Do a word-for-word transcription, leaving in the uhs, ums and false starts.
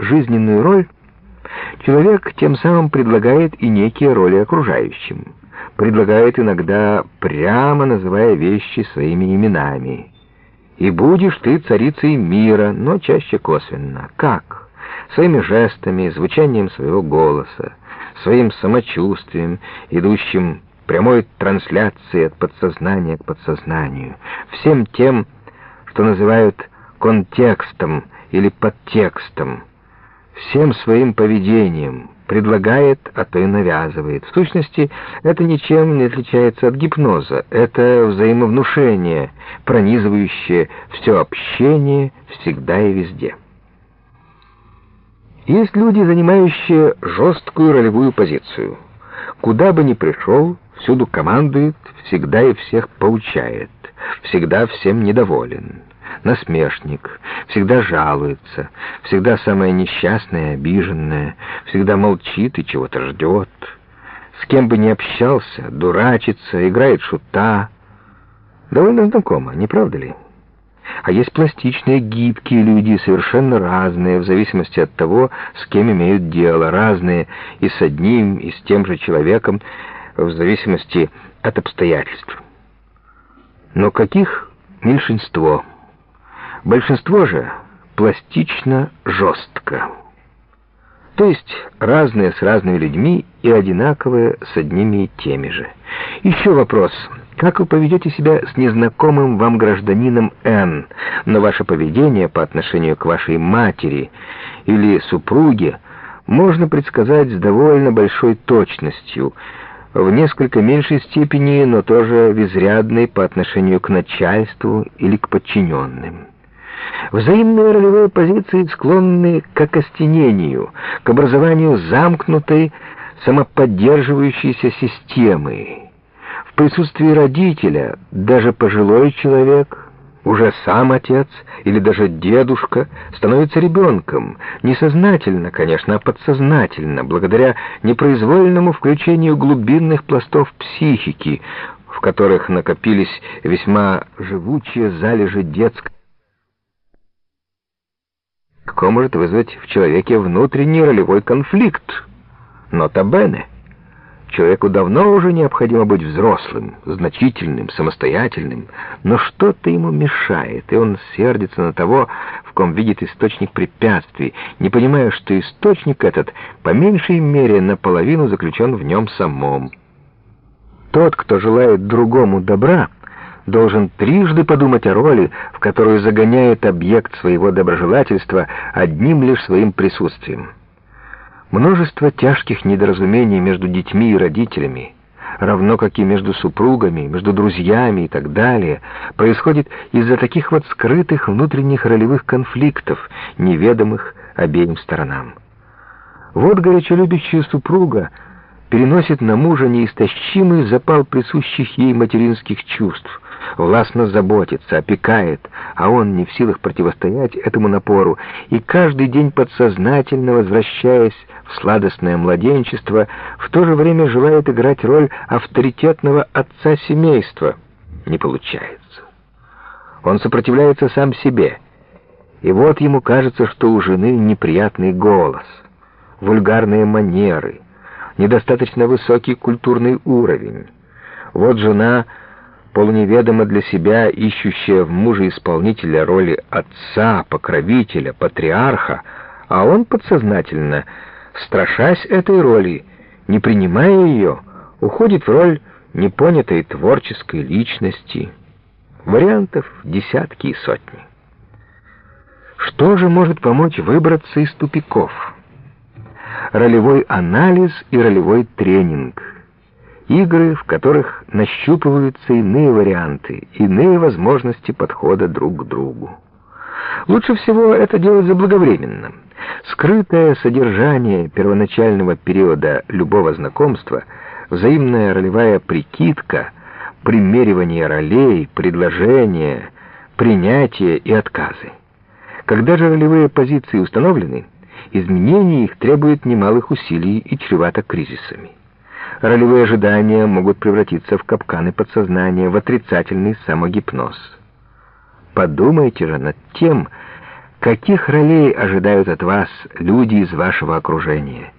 жизненную роль, человек тем самым предлагает и некие роли окружающим. Предлагает иногда, прямо называя вещи своими именами. «И будешь ты царицей мира», но чаще косвенно. Как? Своими жестами, звучанием своего голоса, своим самочувствием, идущим прямой трансляцией от подсознания к подсознанию, всем тем, что называют контекстом или подтекстом, всем своим поведением предлагает, а то и навязывает. В сущности, это ничем не отличается от гипноза. Это взаимовнушение, пронизывающее все общение всегда и везде. Есть люди, занимающие жесткую ролевую позицию. Куда бы ни пришел, всюду командует, всегда и всех поучает, всегда всем недоволен. Насмешник, всегда жалуется, всегда самое несчастное и обиженное, всегда молчит и чего-то ждет. С кем бы ни общался, дурачится, играет шута. Довольно знакомо, не правда ли? А есть пластичные, гибкие люди, совершенно разные, в зависимости от того, с кем имеют дело, разные и с одним, и с тем же человеком, в зависимости от обстоятельств. Но каких меньшинство? Большинство же пластично жестко. То есть разные с разными людьми и одинаковые с одними и теми же. Еще вопрос. Как вы поведете себя с незнакомым вам гражданином Н, но ваше поведение по отношению к вашей матери или супруге можно предсказать с довольно большой точностью, в несколько меньшей степени, но тоже в изрядной по отношению к начальству или к подчиненным. Взаимные ролевые позиции склонны к окостенению, к образованию замкнутой, самоподдерживающейся системы. В присутствии родителя даже пожилой человек, уже сам отец или даже дедушка, становится ребенком, несознательно, конечно, а подсознательно, благодаря непроизвольному включению глубинных пластов психики, в которых накопились весьма живучие залежи детской. Легко может вызвать в человеке внутренний ролевой конфликт. Нота бене. Человеку давно уже необходимо быть взрослым, значительным, самостоятельным, но что-то ему мешает, и он сердится на того, в ком видит источник препятствий, не понимая, что источник этот по меньшей мере наполовину заключен в нем самом. Тот, кто желает другому добра, должен трижды подумать о роли, в которую загоняет объект своего доброжелательства одним лишь своим присутствием. Множество тяжких недоразумений между детьми и родителями, равно как и между супругами, между друзьями и так далее, происходит из-за таких вот скрытых внутренних ролевых конфликтов, неведомых обеим сторонам. Вот горячо любящая супруга переносит на мужа неистощимый запал присущих ей материнских чувств, властно заботится, опекает, а он не в силах противостоять этому напору, и каждый день подсознательно, возвращаясь в сладостное младенчество, в то же время желает играть роль авторитетного отца семейства. Не получается. Он сопротивляется сам себе, и вот ему кажется, что у жены неприятный голос, вульгарные манеры, недостаточно высокий культурный уровень. Вот жена, полуневедомо для себя, ищущая в муже исполнителя роли отца, покровителя, патриарха, а он подсознательно, страшась этой роли, не принимая ее, уходит в роль непонятой творческой личности. Вариантов десятки и сотни. Что же может помочь выбраться из тупиков? Ролевой анализ и ролевой тренинг. Игры, в которых нащупываются иные варианты, иные возможности подхода друг к другу. Лучше всего это делать заблаговременно. Скрытое содержание первоначального периода любого знакомства, взаимная ролевая прикидка, примеривание ролей, предложения, принятие и отказы. Когда же ролевые позиции установлены, изменение их требует немалых усилий и чревато кризисами. Ролевые ожидания могут превратиться в капканы подсознания, в отрицательный самогипноз. Подумайте же над тем, Каких ролей ожидают от вас люди из вашего окружения?